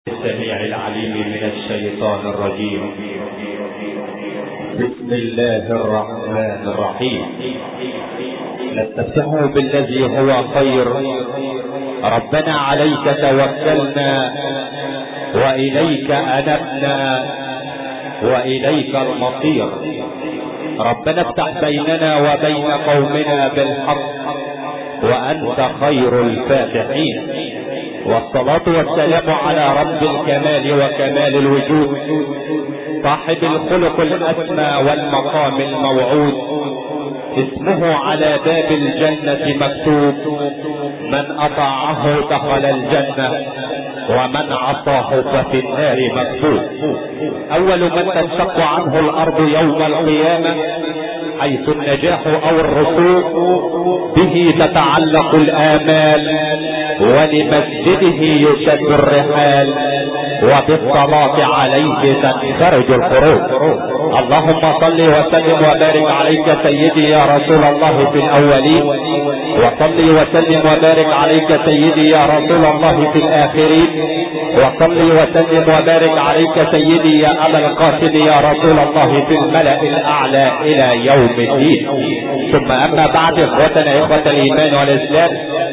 السميع العليم من الشيطان الرجيم. بسم الله الرحمن الرحيم. نستفتح بالذي هو خير. ربنا عليك توكلنا وإليك أنبنا وإليك المصير. ربنا افتح بيننا وبين قومنا بالحق وأنت خير الفاتحين. والصلاة والسلام على رب الكمال وكمال الوجود، صاحب الخلق الأسمى والمقام الموعود. اسمه على باب الجنة مكتوب: من أطاعه دخل الجنة ومن عصاه ففي النار مكتوب. أول من تنشق عنه الأرض يوم القيامة حيث النجاح أو الرسوخ به تتعلق الآمال، ولمسجده يشد الرحال، وبالصلاة عليه تنفرج القروب. اللهم صل وسلم وبارك عليك سيدي يا رسول الله في الأولين، وصل وسلم وبارك عليك سيدي يا رسول الله في الآخرين، وصل وسلم وبارك عليك سيدي يا أبا القاسم يا رسول الله في الملأ الأعلى إلى يوم الدين. ثم أما بعد، إخوتنا إخوة الإيمان والإسلام،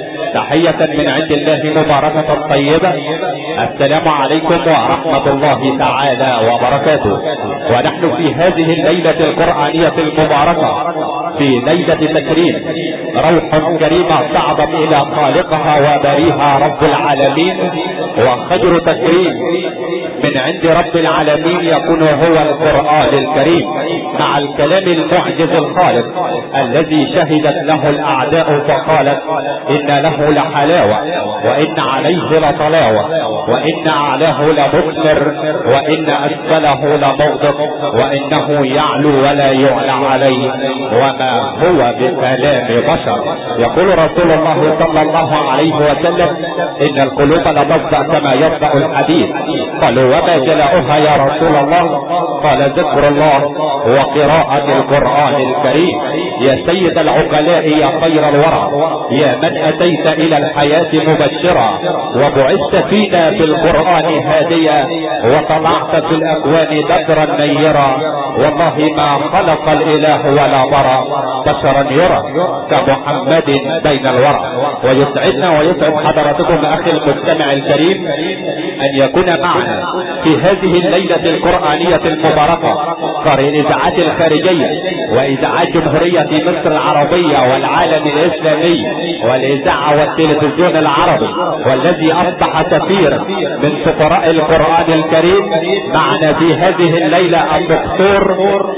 تحية من عند الله مباركة طيبة. السلام عليكم ورحمة الله تعالى وبركاته. ونحن في هذه الليلة القرآنية المباركة، في ليلة تكريم روح كريمة صعدت إلى خالقها وباريها رب العالمين، وخير تكريم من عند رب العالمين يكون هو القرآن الكريم، مع الكلام المعجز الخالق الذي شهدت له الأعداء فقالت إن له لحلاوة وإن عليه لطلاوة وإن أعلاه لمثمر وإن أسفله لمغضب وإنه يعلو ولا يعلى عليه وما هو بكلام بشر. يقول رسول الله صلى الله عليه وسلم: إن القلوب لتفزع كما يفزع الحديد. قالوا: وما جلاؤها يا رسول الله؟ قال: ذكر الله وقراءة القرآن الكريم. يا سيد العقلاء يا خير الورى، يا من أتيت إلى الحياة مبشرا وبعثت فينا بالقرآن هاديا وطلعت في الأكوان بدرا نيرا، والله ما خلق الإله ولا برى بشرا يرى كمحمد بين الورى. ويسعدنا ويسعد حضراتكم أخي المستمع الكريم أن يكون معنا في هذه الليلة القرآنية المباركة قارئ الإذاعات الخارجية وإذاعات جمهورية مصر العربية والعالم الإسلامي والإذاعة والتلفزيون العربي، والذي أصبح سفير من سفراء القرآن الكريم. معنا في هذه الليلة الدكتور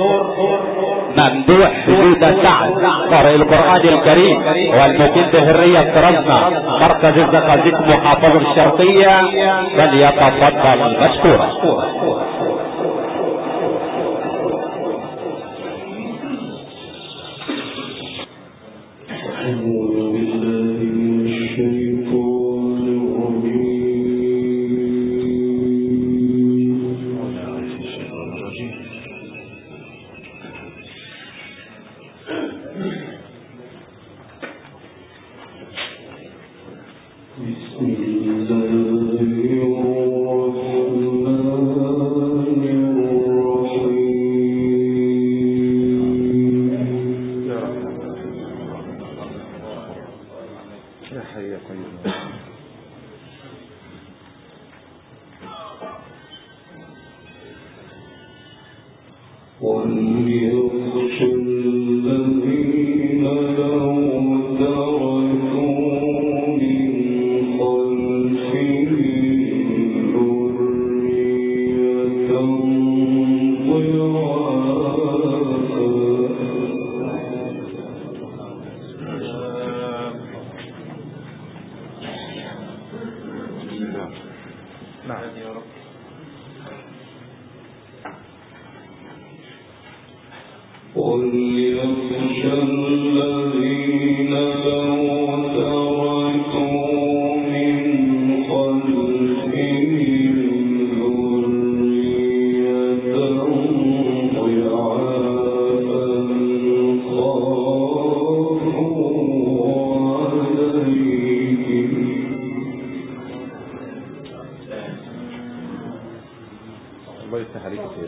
ممدوح جودة سعد، قارئ القرآن الكريم والمقيم بهرية طرزنا مركز الزقازيق محافظة الشرقية، فليتفضل مشكورا. الله يفتح عليك خير.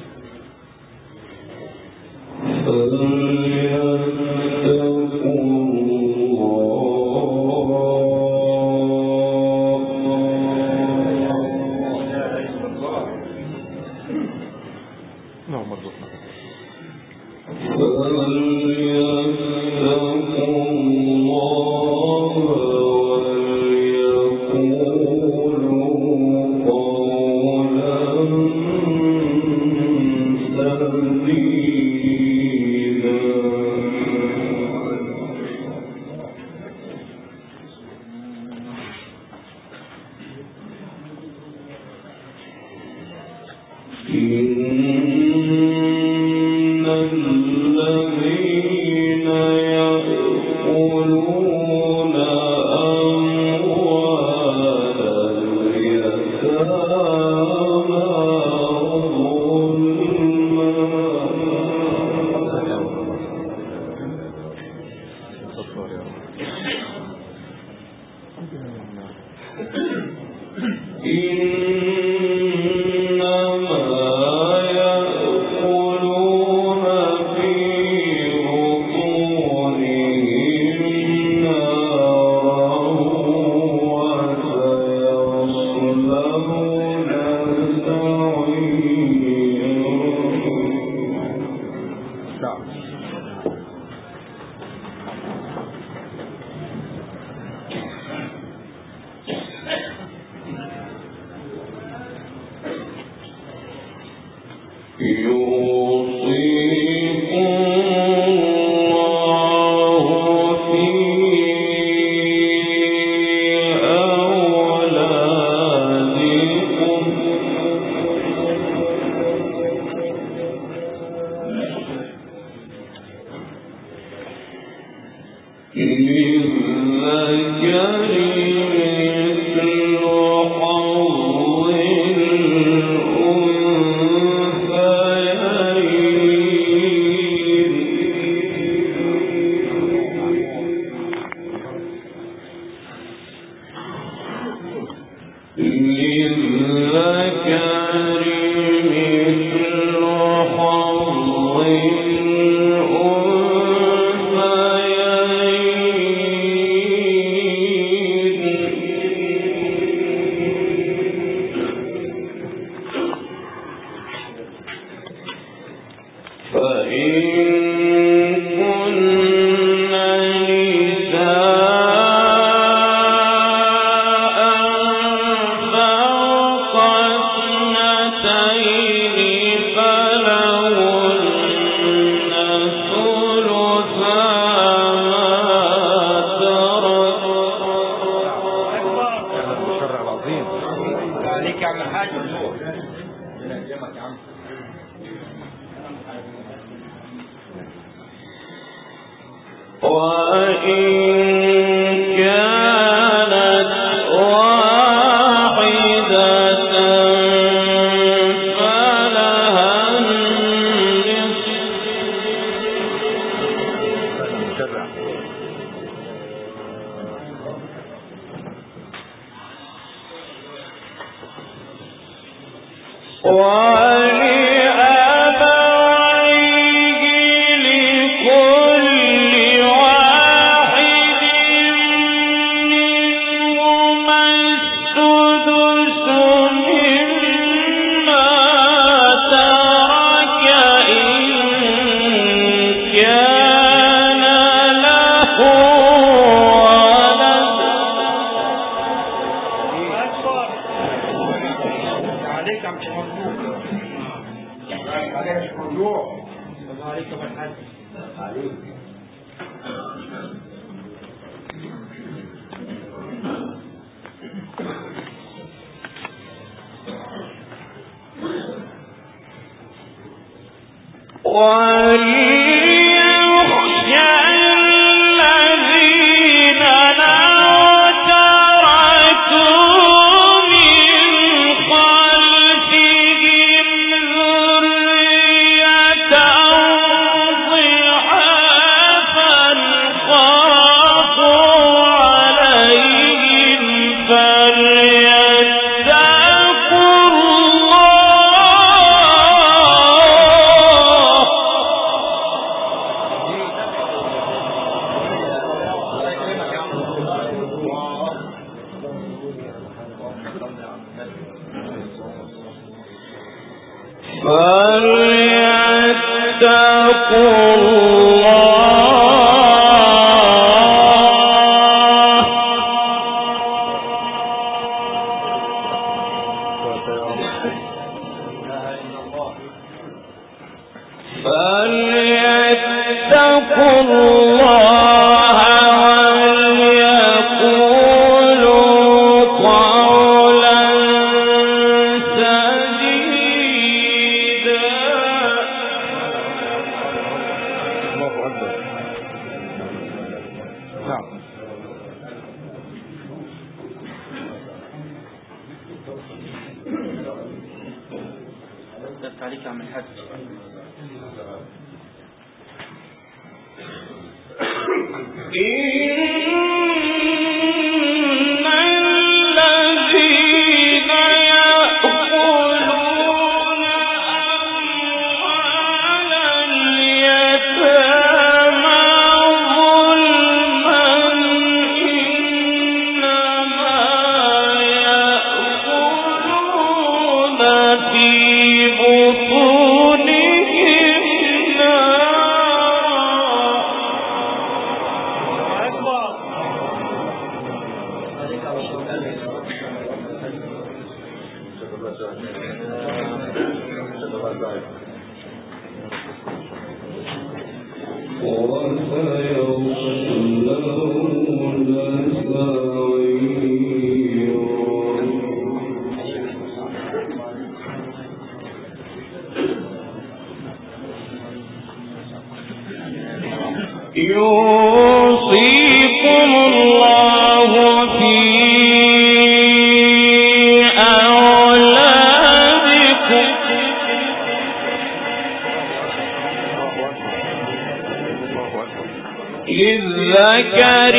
للذكر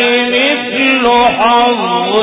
مثل حظ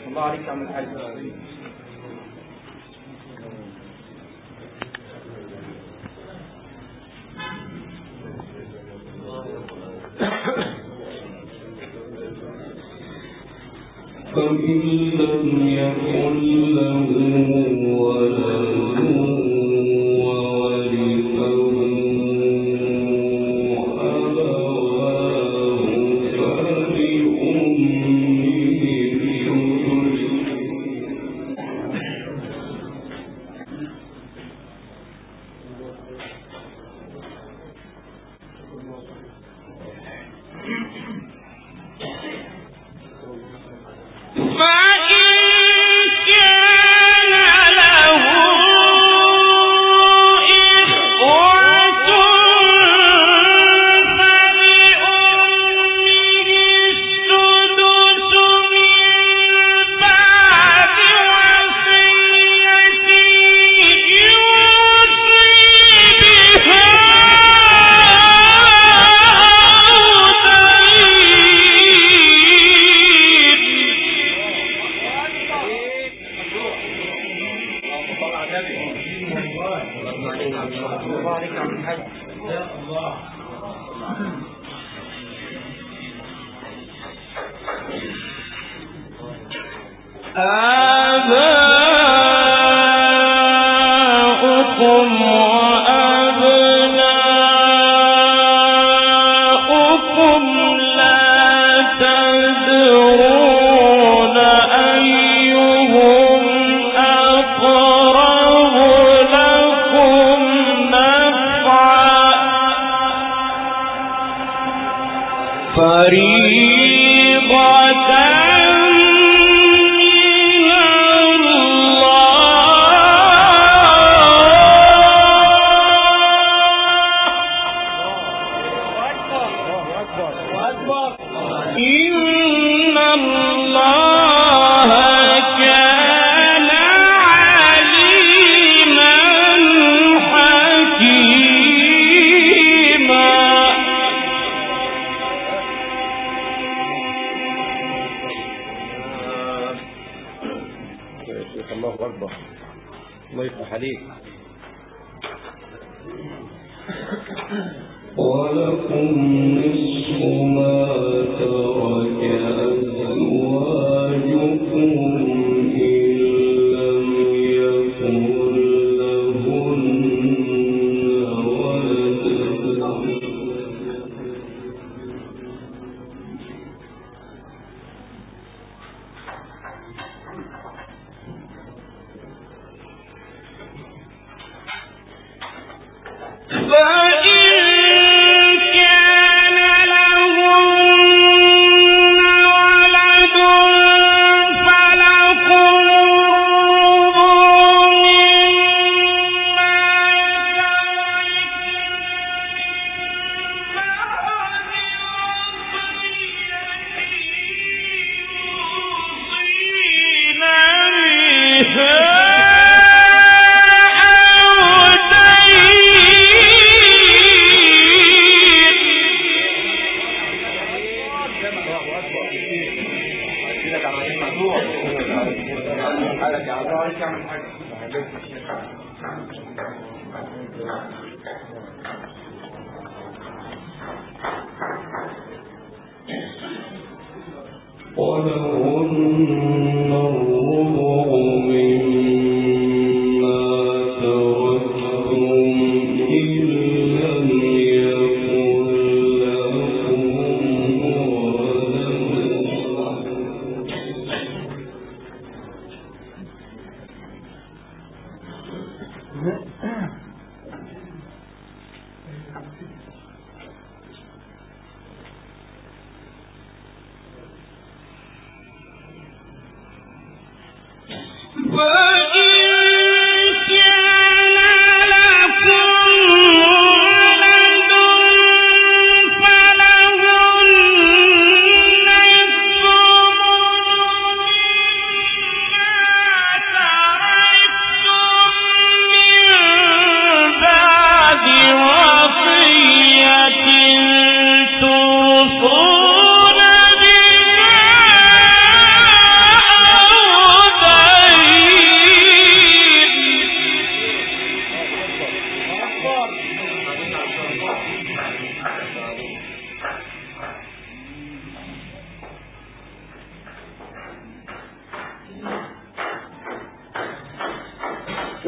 الله عليك يا عم الحاج. فإن لم يكن له ولد وورثه أبواه فلأمه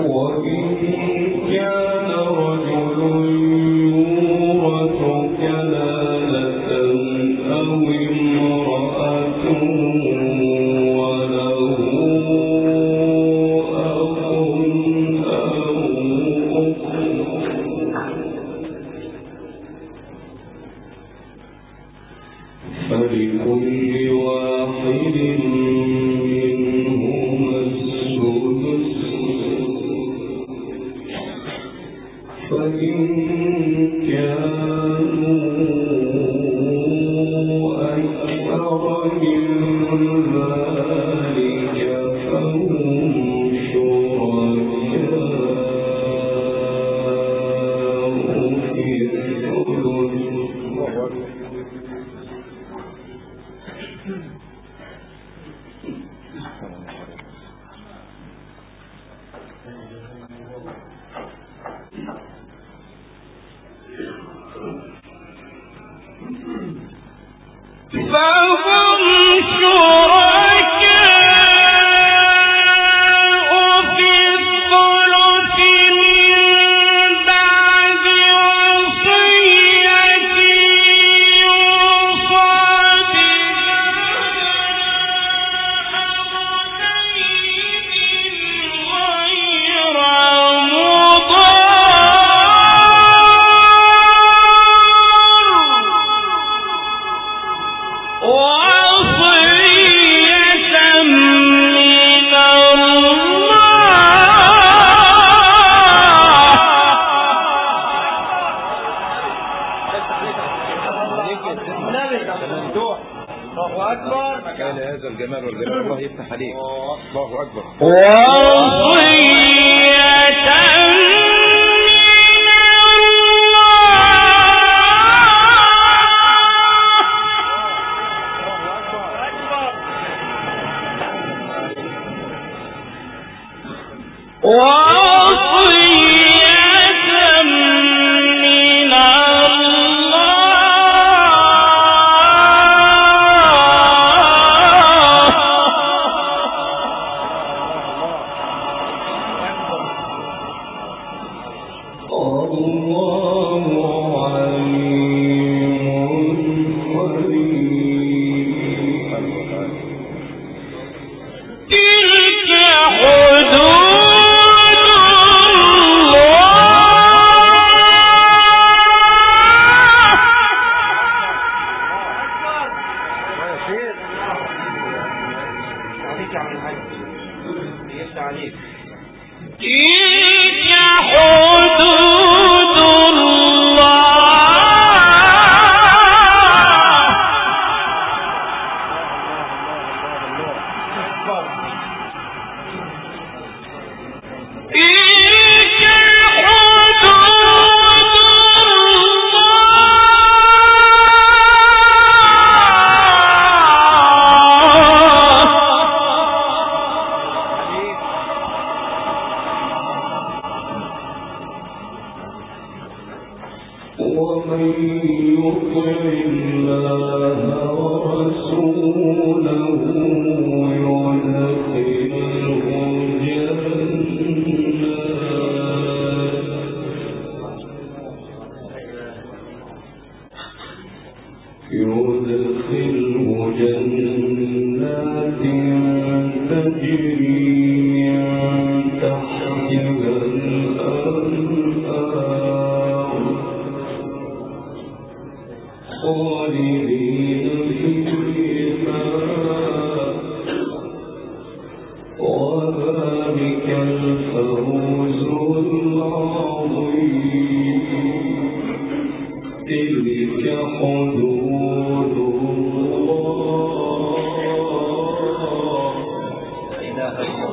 إله إلا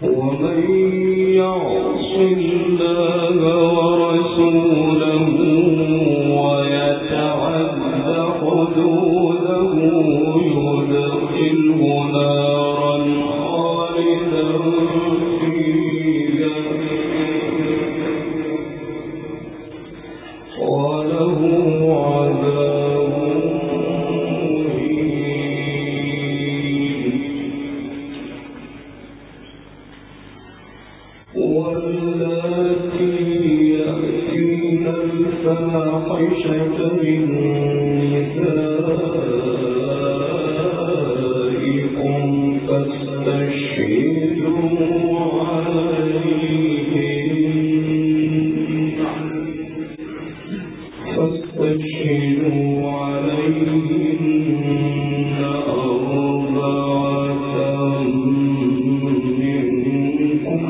ومن يعص الله ورسوله ويتعد حدوده يدخله نارا خالدا فيها وله عذاب مهين. واللاتي يأتين الفاحشة من نسائكم فاستشهدوا عليهن أربعة منكم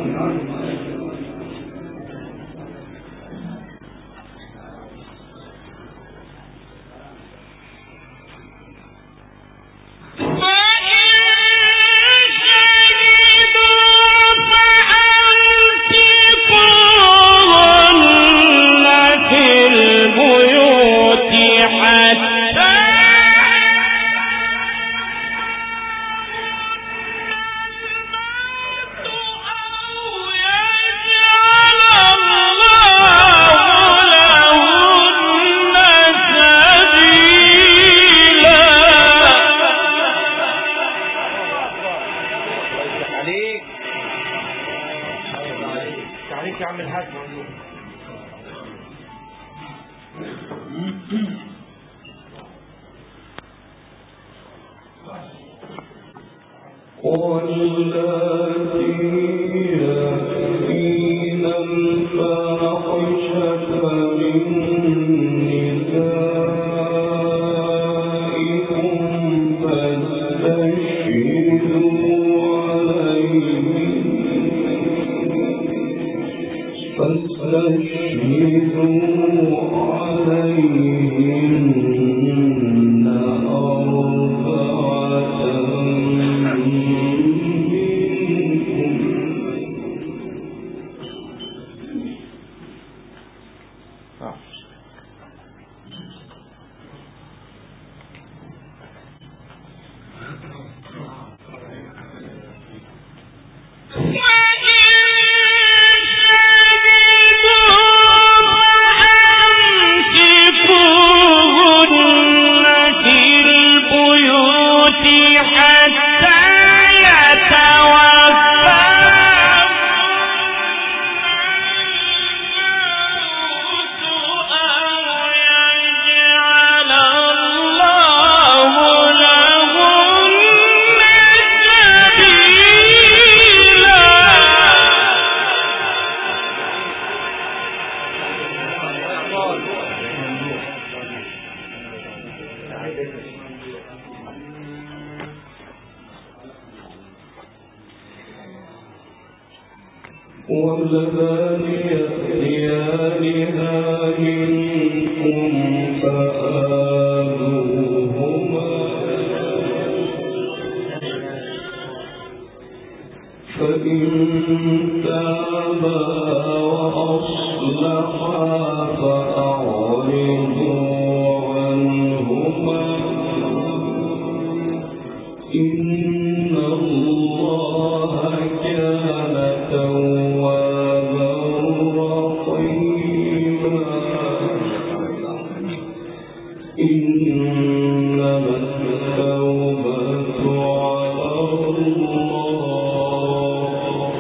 واللذان يأتيانها منكم فآذوهما فإن تابا وأصلحا فأعرضوا عنهما إن الله كان توابا رحيما. إنما التوبة على الله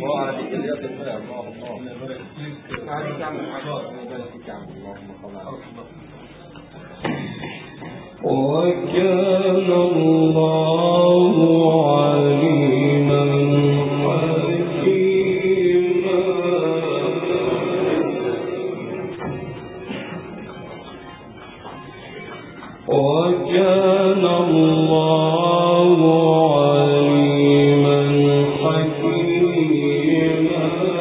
وكان الله عليما حكيما وكان الله عليما حكيما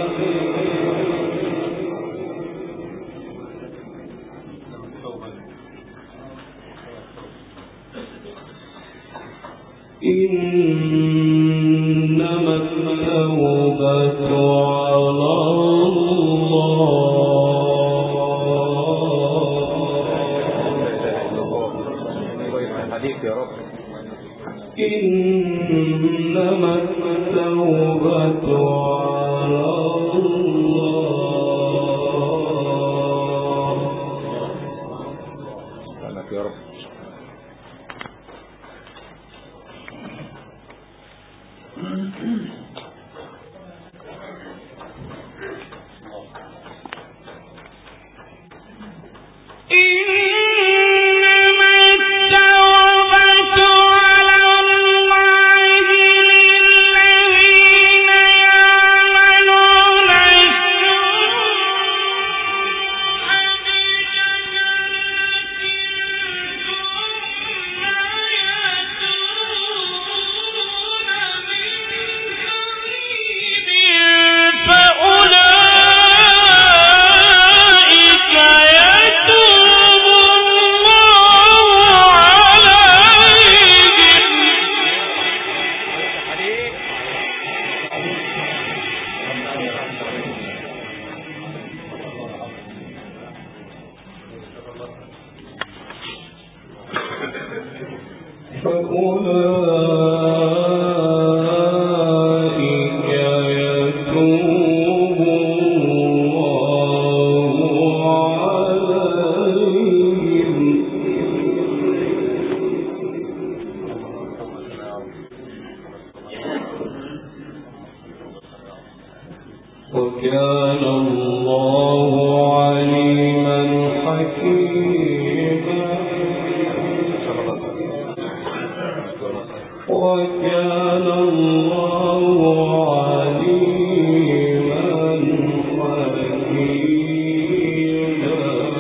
إنما التوبة على إنما التوبة على الله. سلامك يا رب. وكان الله عليما حكيما وكان الله عليما حكيما.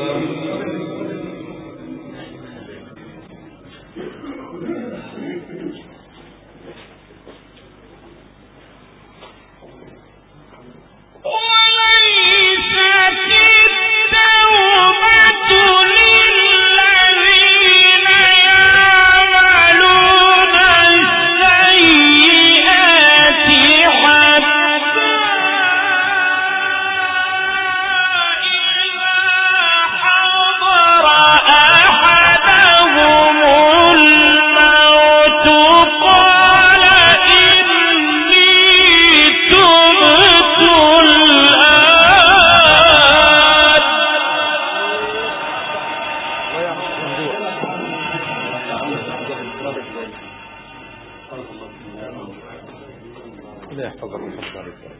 لا يحفظ الرسول عليه الصلاة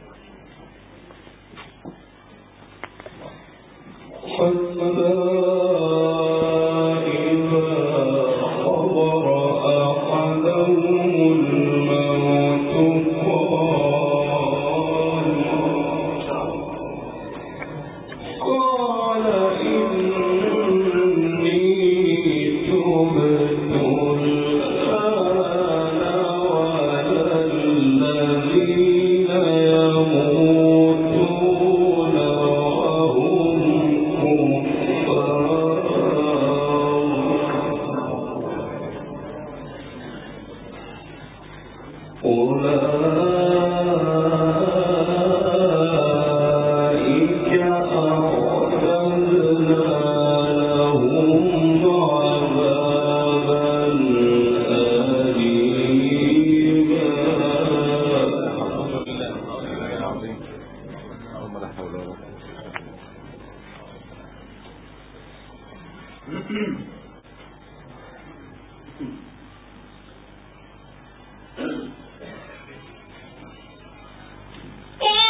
Oh!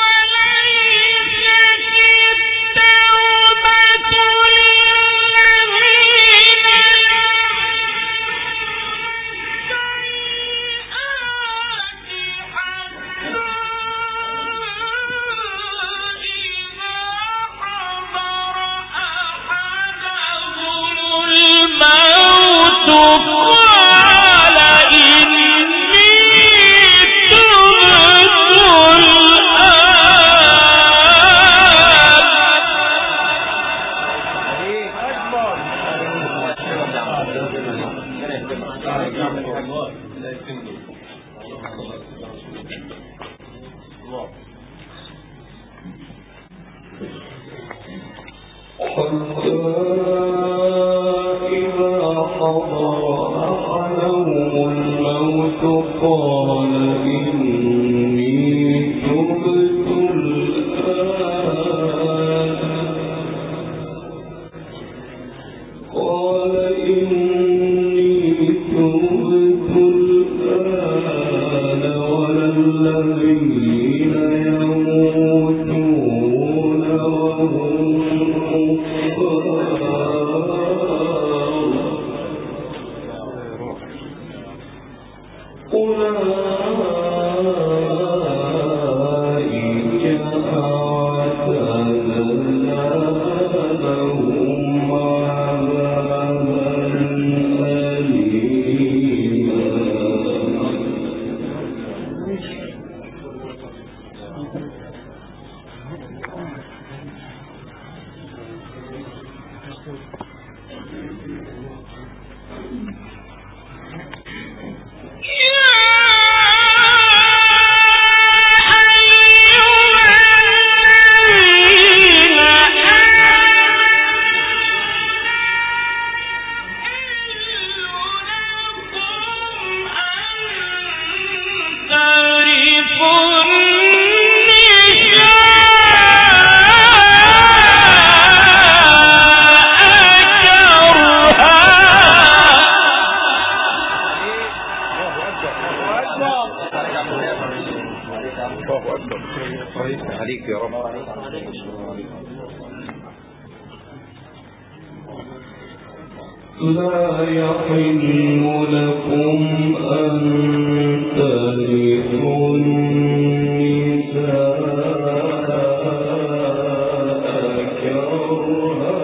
لا يحل لكم أن ترثوا النساء كرها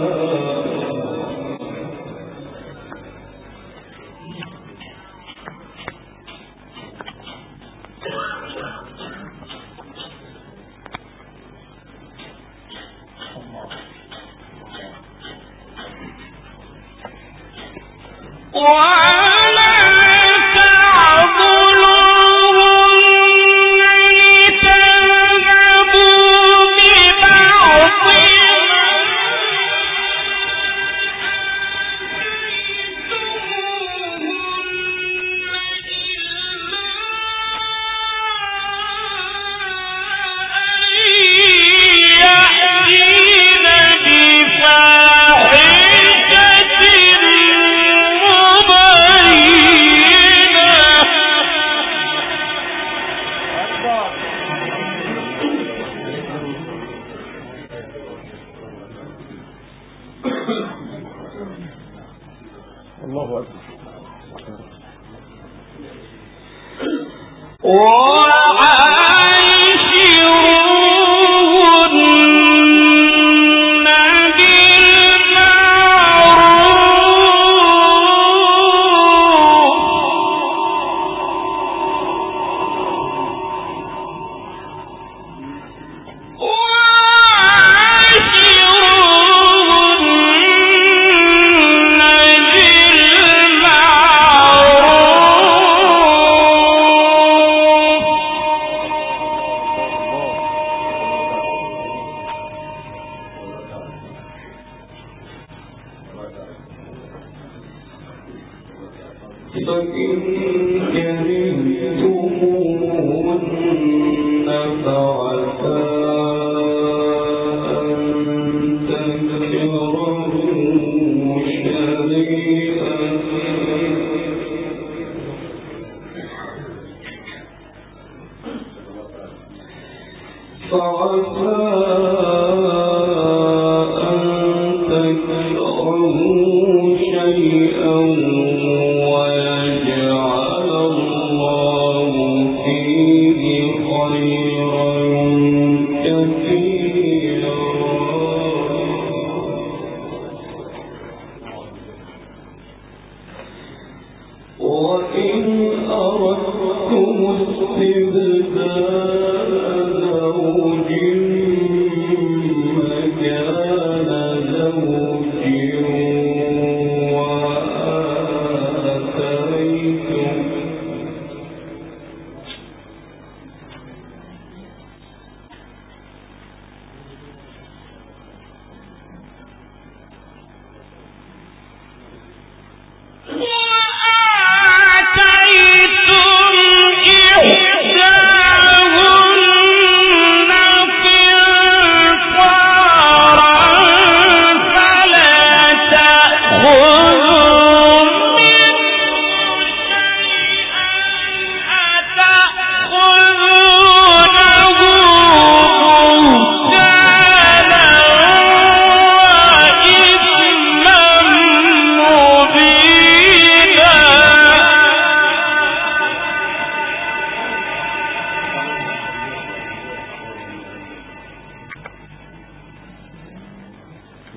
وآخر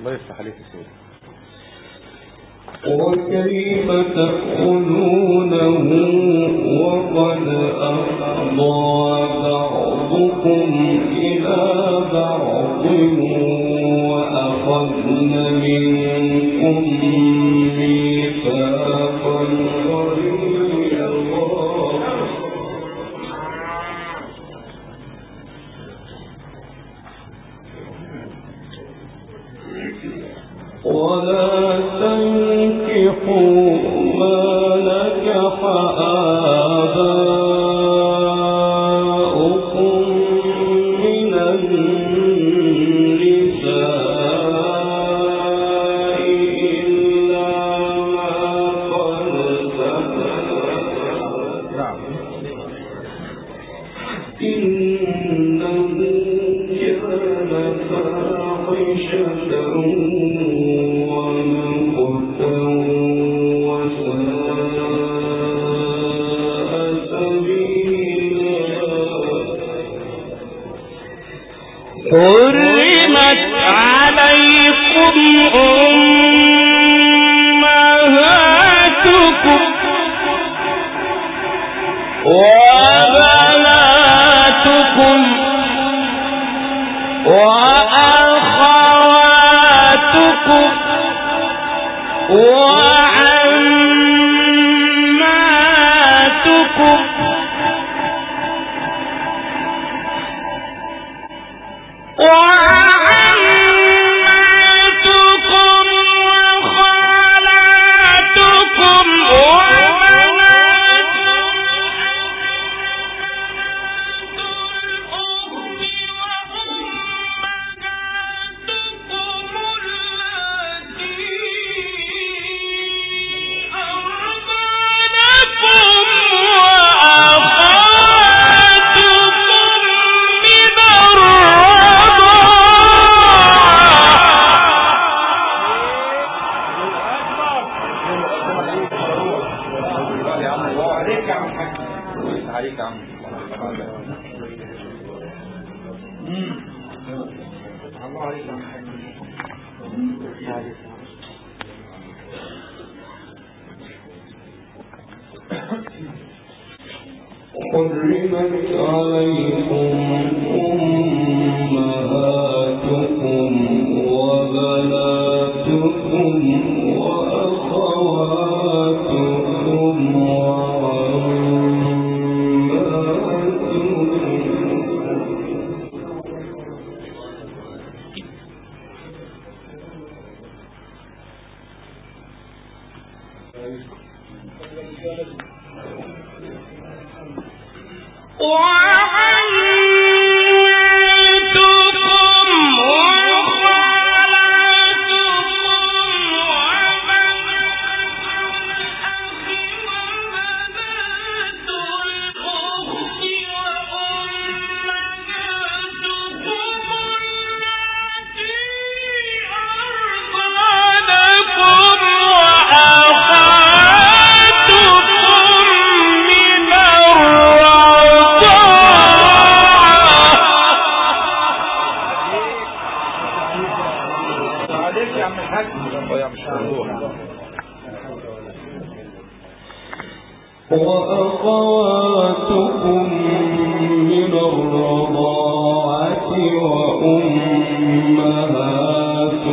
الله يفتح عليك يا سيدي. وكيف تأكلونه وقد أفضى بعضكم إلى بعض وأخذن منكم ميثاقا غليظا ولا تنكحوا ما نكح آباؤكم من النساء إلا ما قد سلف إنه كان فاحشة ومقتا وساء سبيلا. حرمت عليكم أمهاتكم وبناتكم وأخواتكم وعماتكم وعماتكم وخالاتكم حرمت عليكم أمهاتكم وبناتكم وأخواتكم وأخواتكم من الرضاعة وأمهات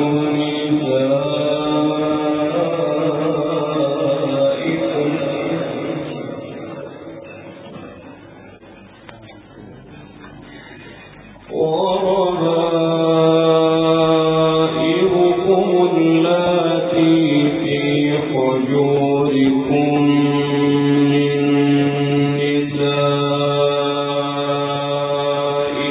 نسائكم وربائبكم اللاتي في حجوركم من نسائكم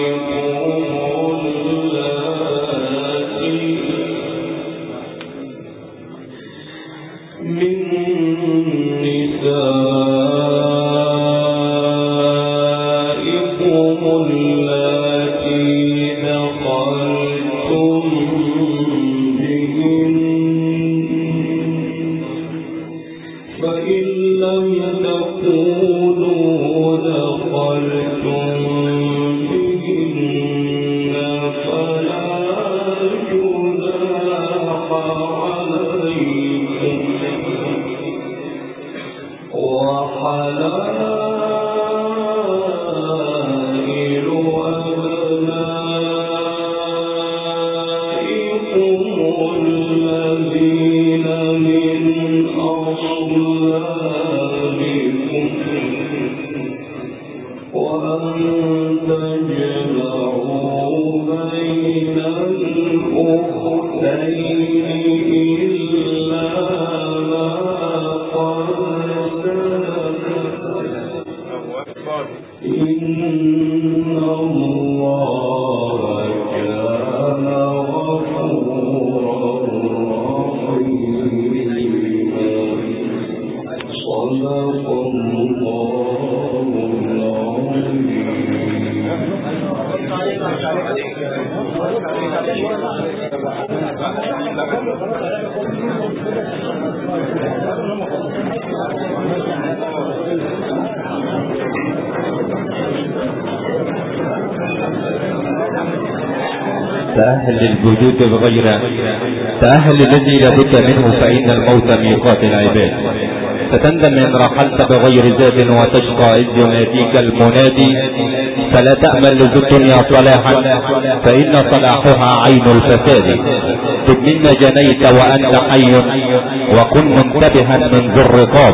تأهل للوجود بغيره، تأهل الذي لابد منه، فإن الموت ميقات العباد. ستندم إن رحلت بغير زاد وتشقى إذ يناديك المنادي. فلا تأمل لذو الدنيا صلاحا، فإن صلاحها عين الفساد. تب مما جنيت وأنت حي، وكن منتبها من ذو الرقاب.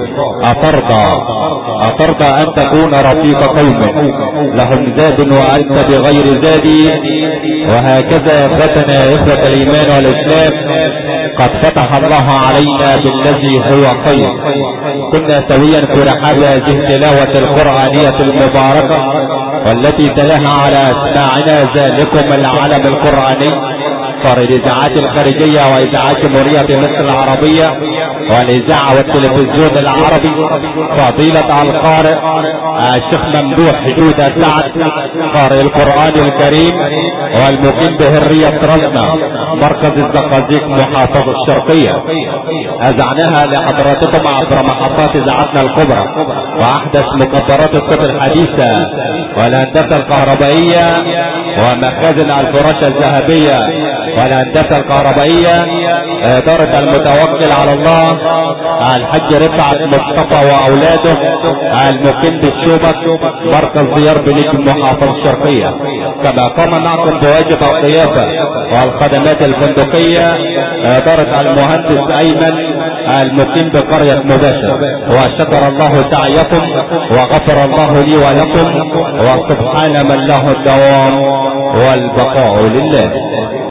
أترضى أن تكون رفيق قوم لهم زاد وأنت بغير زاد؟ وهكذا يا اخوتنا اخوة الايمان والاسلام قد فتح الله علينا بالذي هو خير. كنا سويا في رحاب هذه التلاوة القرآنية المباركة والتي تلاها على اسماعنا ذلكم العلم القرآني، صار الاذاعات الخارجية واذاعات جمهورية مصر العربية والاذاعة والتلفزيون العربي. فضيلة القارئ الشيخ ممدوح حدودة سعد قارئ القرآن الكريم والمقيم بهرية رزنا مركز الزقازيق محافظة الشرقية، اذعناها لحضراتكم عبر محطات اذاعتنا الكبرى واحدث مقدرات الطب الحديثة والهندسة الكهربائية ومخازن الفراشة الذهبية والهندسة الكهربائية. إدارة المتوكل على الله الحاج رفعت مصطفى واولاده المقيم بالشوبك مركز ديار بنجم محافظة الشرقية. كما قام معكم بواجب الضيافة والخدمات الفندقية إدارة المهندس ايمن المقيم بقرية مباشر. وشكر الله سعيكم وغفر الله لي ولكم، وسبحان من له الدوام والبقاء لله.